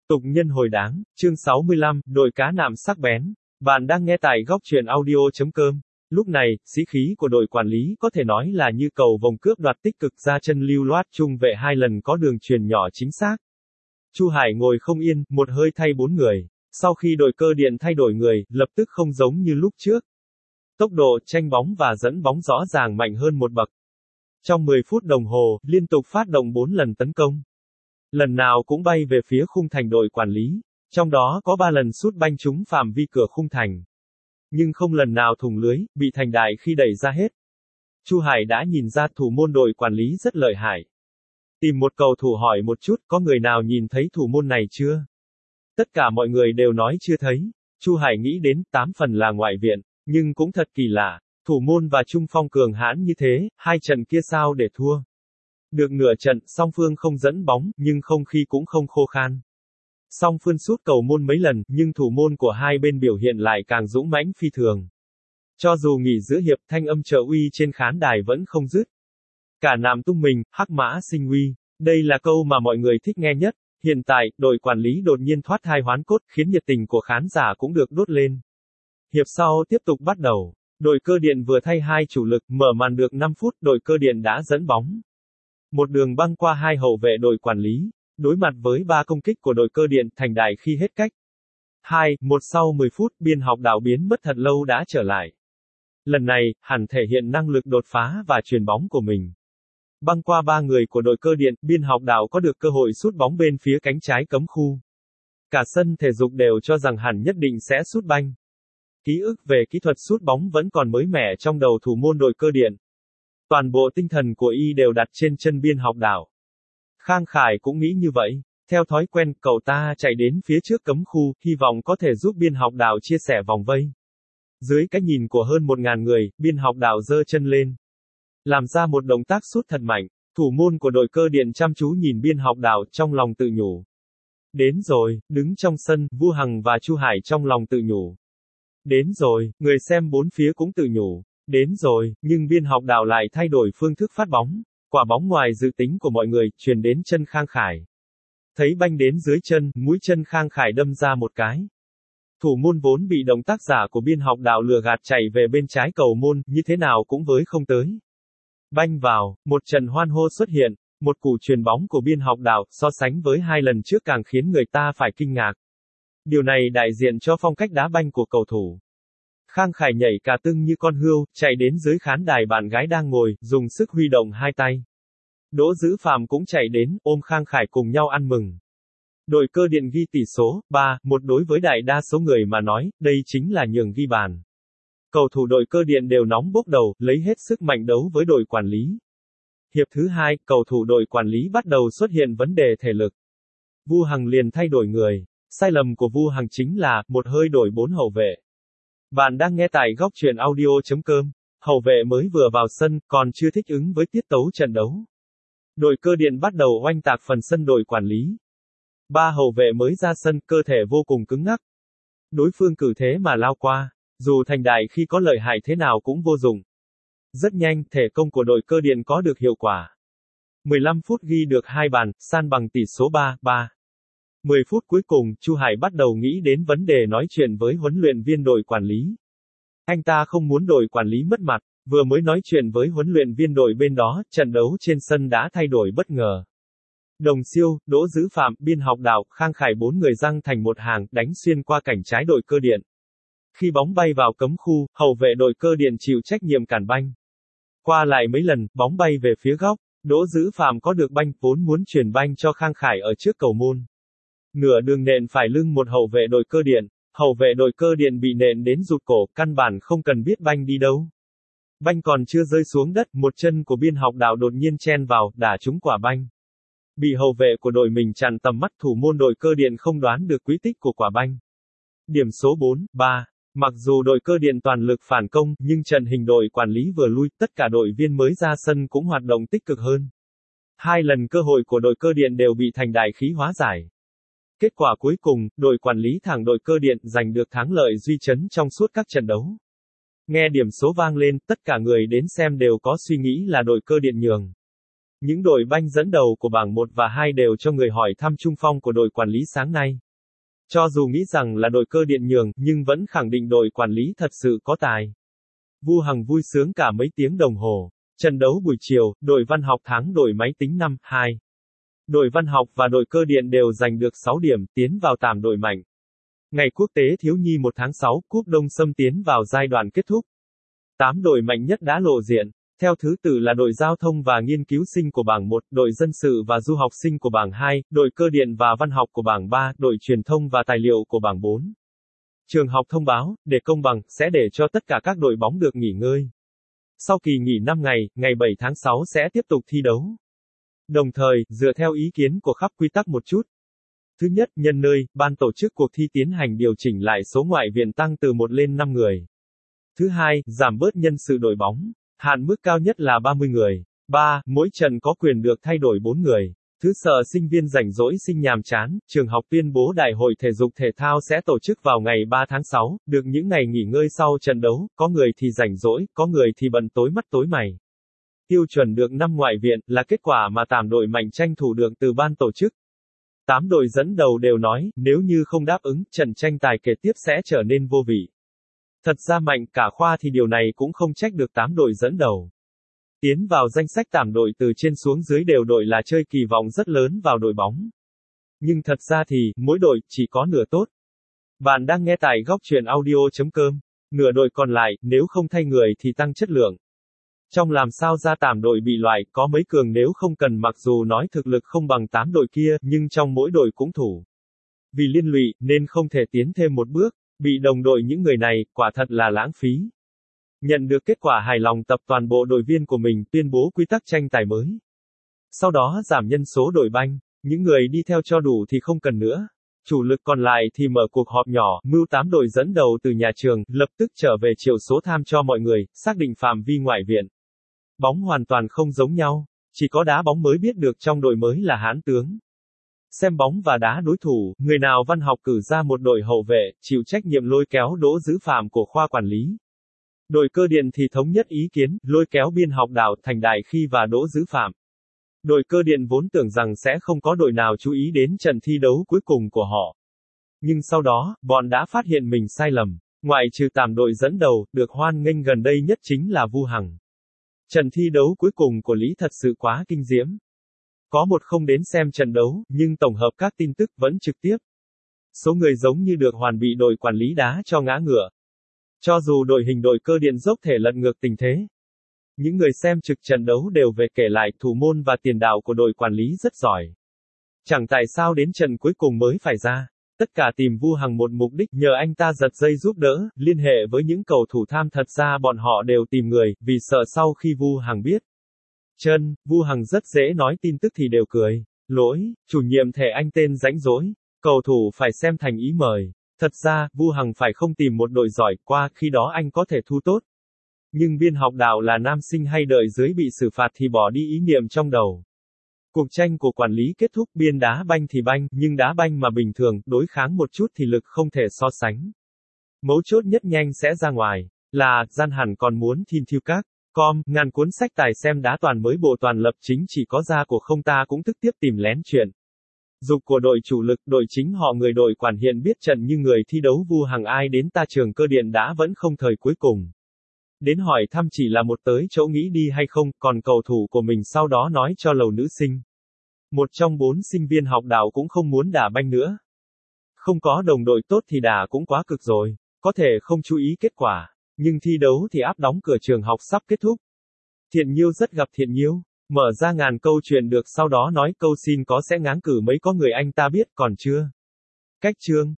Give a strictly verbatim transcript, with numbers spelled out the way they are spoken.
Tục nhân hồi đáng, chương sáu mươi lăm, đội cá nạm sắc bén. Bạn đang nghe tại góc truyện audio.com. Lúc này, sĩ khí của đội quản lý có thể nói là như cầu vồng cướp đoạt tích cực ra chân lưu loát trung vệ hai lần có đường truyền nhỏ chính xác. Chu Hải ngồi không yên, một hơi thay bốn người. Sau khi đội cơ điện thay đổi người, lập tức không giống như lúc trước. Tốc độ, tranh bóng và dẫn bóng rõ ràng mạnh hơn một bậc. Trong mười phút đồng hồ, liên tục phát động bốn lần tấn công. Lần nào cũng bay về phía khung thành đội quản lý, trong đó có ba lần sút banh trúng phạm vi cửa khung thành. Nhưng không lần nào thủng lưới, bị thành đại khi đẩy ra hết. Chu Hải đã nhìn ra thủ môn đội quản lý rất lợi hại. Tìm một cầu thủ hỏi một chút, có người nào nhìn thấy thủ môn này chưa? Tất cả mọi người đều nói chưa thấy. Chu Hải nghĩ đến, tám phần là ngoại viện, nhưng cũng thật kỳ lạ, thủ môn và trung phong cường hãn như thế, hai trận kia sao để thua? Được nửa trận, song phương không dẫn bóng, nhưng không khí cũng không khô khan. Song phương sút cầu môn mấy lần, nhưng thủ môn của hai bên biểu hiện lại càng dũng mãnh phi thường. Cho dù nghỉ giữa hiệp, thanh âm trợ uy trên khán đài vẫn không dứt. Cả nạm tung mình, hắc mã sinh uy. Đây là câu mà mọi người thích nghe nhất. Hiện tại, đội quản lý đột nhiên thoát thai hoán cốt, khiến nhiệt tình của khán giả cũng được đốt lên. Hiệp sau tiếp tục bắt đầu. Đội cơ điện vừa thay hai chủ lực, mở màn được năm phút, đội cơ điện đã dẫn bóng. Một đường băng qua hai hậu vệ đội quản lý, đối mặt với ba công kích của đội cơ điện, thành đại khi hết cách. hai một sau mười phút, biên học đảo biến mất thật lâu đã trở lại. Lần này, hẳn thể hiện năng lực đột phá và chuyền bóng của mình. Băng qua ba người của đội cơ điện, biên học đảo có được cơ hội sút bóng bên phía cánh trái cấm khu. Cả sân thể dục đều cho rằng hẳn nhất định sẽ sút banh. Ký ức về kỹ thuật sút bóng vẫn còn mới mẻ trong đầu thủ môn đội cơ điện. Toàn bộ tinh thần của y đều đặt trên chân biên học đảo. Khang Khải cũng nghĩ như vậy. Theo thói quen, cậu ta chạy đến phía trước cấm khu, hy vọng có thể giúp biên học đảo chia sẻ vòng vây. Dưới cái nhìn của hơn một ngàn người, biên học đảo giơ chân lên. Làm ra một động tác sút thật mạnh. Thủ môn của đội cơ điện chăm chú nhìn biên học đảo, trong lòng tự nhủ. Đến rồi, đứng trong sân, Vu Hằng và Chu Hải trong lòng tự nhủ. Đến rồi, người xem bốn phía cũng tự nhủ. Đến rồi, nhưng biên học đảo lại thay đổi phương thức phát bóng. Quả bóng ngoài dự tính của mọi người, truyền đến chân Khang Khải. Thấy banh đến dưới chân, mũi chân Khang Khải đâm ra một cái. Thủ môn vốn bị động tác giả của biên học đảo lừa gạt chạy về bên trái cầu môn, như thế nào cũng với không tới. Banh vào, một trận hoan hô xuất hiện, một cú chuyền bóng của biên học đảo, so sánh với hai lần trước càng khiến người ta phải kinh ngạc. Điều này đại diện cho phong cách đá banh của cầu thủ. Khang Khải nhảy cả tưng như con hươu, chạy đến dưới khán đài bạn gái đang ngồi, dùng sức huy động hai tay. Đỗ Dữ Phàm cũng chạy đến, ôm Khang Khải cùng nhau ăn mừng. Đội cơ điện ghi tỷ số, ba một đối với đại đa số người mà nói, đây chính là nhường ghi bàn. Cầu thủ đội cơ điện đều nóng bốc đầu, lấy hết sức mạnh đấu với đội quản lý. Hiệp thứ hai, cầu thủ đội quản lý bắt đầu xuất hiện vấn đề thể lực. Vu Hằng liền thay đổi người. Sai lầm của Vu Hằng chính là, một hơi đổi bốn hậu vệ. Bạn đang nghe tại góc truyện audio.com. Hậu vệ mới vừa vào sân, còn chưa thích ứng với tiết tấu trận đấu. Đội cơ điện bắt đầu oanh tạc phần sân đội quản lý. Ba hậu vệ mới ra sân, cơ thể vô cùng cứng ngắc. Đối phương cử thế mà lao qua. Dù thành đại khi có lợi hại thế nào cũng vô dụng. Rất nhanh, thể công của đội cơ điện có được hiệu quả. mười lăm phút ghi được hai bàn, san bằng tỷ số ba ba. mười phút cuối cùng, Chu Hải bắt đầu nghĩ đến vấn đề nói chuyện với huấn luyện viên đội quản lý. Anh ta không muốn đội quản lý mất mặt, vừa mới nói chuyện với huấn luyện viên đội bên đó, trận đấu trên sân đã thay đổi bất ngờ. Đồng Siêu, Đỗ Dữ Phạm, biên học đảo, Khang Khải bốn người giăng thành một hàng, đánh xuyên qua cánh trái đội cơ điện. Khi bóng bay vào cấm khu, hậu vệ đội cơ điện chịu trách nhiệm cản banh. Qua lại mấy lần, bóng bay về phía góc, Đỗ Dữ Phạm có được banh, vốn muốn chuyển banh cho Khang Khải ở trước cầu môn. Nửa đường nện phải lưng một hậu vệ đội cơ điện, hậu vệ đội cơ điện bị nện đến rụt cổ, căn bản không cần biết banh đi đâu. Banh còn chưa rơi xuống đất, một chân của biên học đảo đột nhiên chen vào, đả trúng quả banh. Bị hậu vệ của đội mình chặn tầm mắt, thủ môn đội cơ điện không đoán được quỹ tích của quả banh. Điểm số bốn ba. Mặc dù đội cơ điện toàn lực phản công, nhưng trận hình đội quản lý vừa lui, tất cả đội viên mới ra sân cũng hoạt động tích cực hơn. Hai lần cơ hội của đội cơ điện đều bị thành đại khí hóa giải. Kết quả cuối cùng, đội quản lý thẳng đội cơ điện giành được thắng lợi duy chấn trong suốt các trận đấu. Nghe điểm số vang lên, tất cả người đến xem đều có suy nghĩ là đội cơ điện nhường. Những đội banh dẫn đầu của bảng một và hai đều cho người hỏi thăm chung phong của đội quản lý sáng nay. Cho dù nghĩ rằng là đội Cơ Điện nhường, nhưng vẫn khẳng định đội quản lý thật sự có tài. Vu Hằng vui sướng cả mấy tiếng đồng hồ. Trận đấu buổi chiều, đội Văn Học thắng đội Máy tính năm hai. Đội Văn Học và đội Cơ Điện đều giành được sáu điểm, tiến vào tạm đội mạnh. Ngày quốc tế thiếu nhi một tháng sáu, Cúp Đông Sâm tiến vào giai đoạn kết thúc. tám đội mạnh nhất đã lộ diện. Theo thứ tự là đội Giao thông và Nghiên cứu sinh của bảng một, đội Dân sự và Du học sinh của bảng hai, đội Cơ Điện và Văn học của bảng ba, đội Truyền thông và Tài liệu của bảng bốn. Trường học thông báo, để công bằng, sẽ để cho tất cả các đội bóng được nghỉ ngơi. Sau kỳ nghỉ năm ngày, ngày bảy tháng sáu sẽ tiếp tục thi đấu. Đồng thời, dựa theo ý kiến của khắp quy tắc một chút. Thứ nhất, nhân nơi, ban tổ chức cuộc thi tiến hành điều chỉnh lại số ngoại viện tăng từ một lên năm người. Thứ hai, giảm bớt nhân sự đội bóng. Hạn mức cao nhất là ba mươi người. ba. Mỗi trận có quyền được thay đổi bốn người. Thứ sợ sinh viên rảnh rỗi sinh nhàm chán, trường học tuyên bố đại hội thể dục thể thao sẽ tổ chức vào ngày ba tháng sáu, được những ngày nghỉ ngơi sau trận đấu, có người thì rảnh rỗi, có người thì bận tối mắt tối mày. Tiêu chuẩn được năm ngoại viện, là kết quả mà tám đội mạnh tranh thủ được từ ban tổ chức. tám đội dẫn đầu đều nói, nếu như không đáp ứng, trận tranh tài kế tiếp sẽ trở nên vô vị. Thật ra mạnh cả khoa thì điều này cũng không trách được tám đội dẫn đầu. Tiến vào danh sách tám đội từ trên xuống dưới đều đội là chơi kỳ vọng rất lớn vào đội bóng. Nhưng thật ra thì, mỗi đội chỉ có nửa tốt. Bạn đang nghe tại góc truyện audio chấm com. Nửa đội còn lại, nếu không thay người thì tăng chất lượng. Trong làm sao ra tám đội bị loại, có mấy cường nếu không cần, mặc dù nói thực lực không bằng tám đội kia, nhưng trong mỗi đội cũng thủ. Vì liên lụy, nên không thể tiến thêm một bước. Bị đồng đội những người này, quả thật là lãng phí. Nhận được kết quả hài lòng, tập toàn bộ đội viên của mình tuyên bố quy tắc tranh tài mới. Sau đó giảm nhân số đội banh, những người đi theo cho đủ thì không cần nữa. Chủ lực còn lại thì mở cuộc họp nhỏ, mưu tám đội dẫn đầu từ nhà trường, lập tức trở về triệu số tham cho mọi người, xác định phạm vi ngoại viện. Bóng hoàn toàn không giống nhau, chỉ có đá bóng mới biết được trong đội mới là hãn tướng. Xem bóng và đá đối thủ, người nào Văn học cử ra một đội hậu vệ, chịu trách nhiệm lôi kéo đỗ giữ phạm của khoa quản lý. Đội Cơ Điện thì thống nhất ý kiến, lôi kéo biên học Đào Thành Đại Khi và đỗ giữ phạm. Đội Cơ Điện vốn tưởng rằng sẽ không có đội nào chú ý đến trận thi đấu cuối cùng của họ. Nhưng sau đó, bọn đã phát hiện mình sai lầm. Ngoại trừ tám đội dẫn đầu, được hoan nghênh gần đây nhất chính là Vu Hằng. Trận thi đấu cuối cùng của Lý thật sự quá kinh diễm. Có một không đến xem trận đấu, nhưng tổng hợp các tin tức vẫn trực tiếp. Số người giống như được hoàn bị đội quản lý đá cho ngã ngựa. Cho dù đội hình đội Cơ Điện dốc thể lật ngược tình thế. Những người xem trực trận đấu đều về kể lại thủ môn và tiền đạo của đội quản lý rất giỏi. Chẳng tại sao đến trận cuối cùng mới phải ra. Tất cả tìm Vu Hằng một mục đích, nhờ anh ta giật dây giúp đỡ, liên hệ với những cầu thủ tham. Thật ra bọn họ đều tìm người, vì sợ sau khi Vu Hằng biết chân, Vu Hằng rất dễ nói tin tức thì đều cười. Lỗi, chủ nhiệm thẻ anh tên rãnh rỗi. Cầu thủ phải xem thành ý mời. Thật ra, Vu Hằng phải không tìm một đội giỏi, qua khi đó anh có thể thu tốt. Nhưng biên học Đạo là nam sinh hay đợi dưới bị xử phạt thì bỏ đi ý niệm trong đầu. Cuộc tranh của quản lý kết thúc, biên đá banh thì banh, nhưng đá banh mà bình thường, đối kháng một chút thì lực không thể so sánh. Mấu chốt nhất nhanh sẽ ra ngoài. Là, gian hẳn còn muốn thiên thiêu các. Com, ngàn cuốn sách tài xem đá toàn mới bộ toàn lập chính chỉ có ra của không ta cũng tức tiếp tìm lén chuyện. Dục của đội chủ lực, đội chính họ người đội quản hiện biết trận như người thi đấu Vu Hằng ai đến ta trường Cơ Điện đã vẫn không thời cuối cùng. Đến hỏi thăm chỉ là một tới chỗ nghĩ đi hay không, còn cầu thủ của mình sau đó nói cho lầu nữ sinh. Một trong bốn sinh viên học Đạo cũng không muốn đá banh nữa. Không có đồng đội tốt thì đá cũng quá cực rồi, có thể không chú ý kết quả. Nhưng thi đấu thì áp đóng cửa trường học sắp kết thúc. Thiện Nhiêu rất gặp Thiện Nhiêu. Mở ra ngàn câu chuyện được sau đó nói câu xin có sẽ ngáng cử mấy có người anh ta biết còn chưa. Cách chương.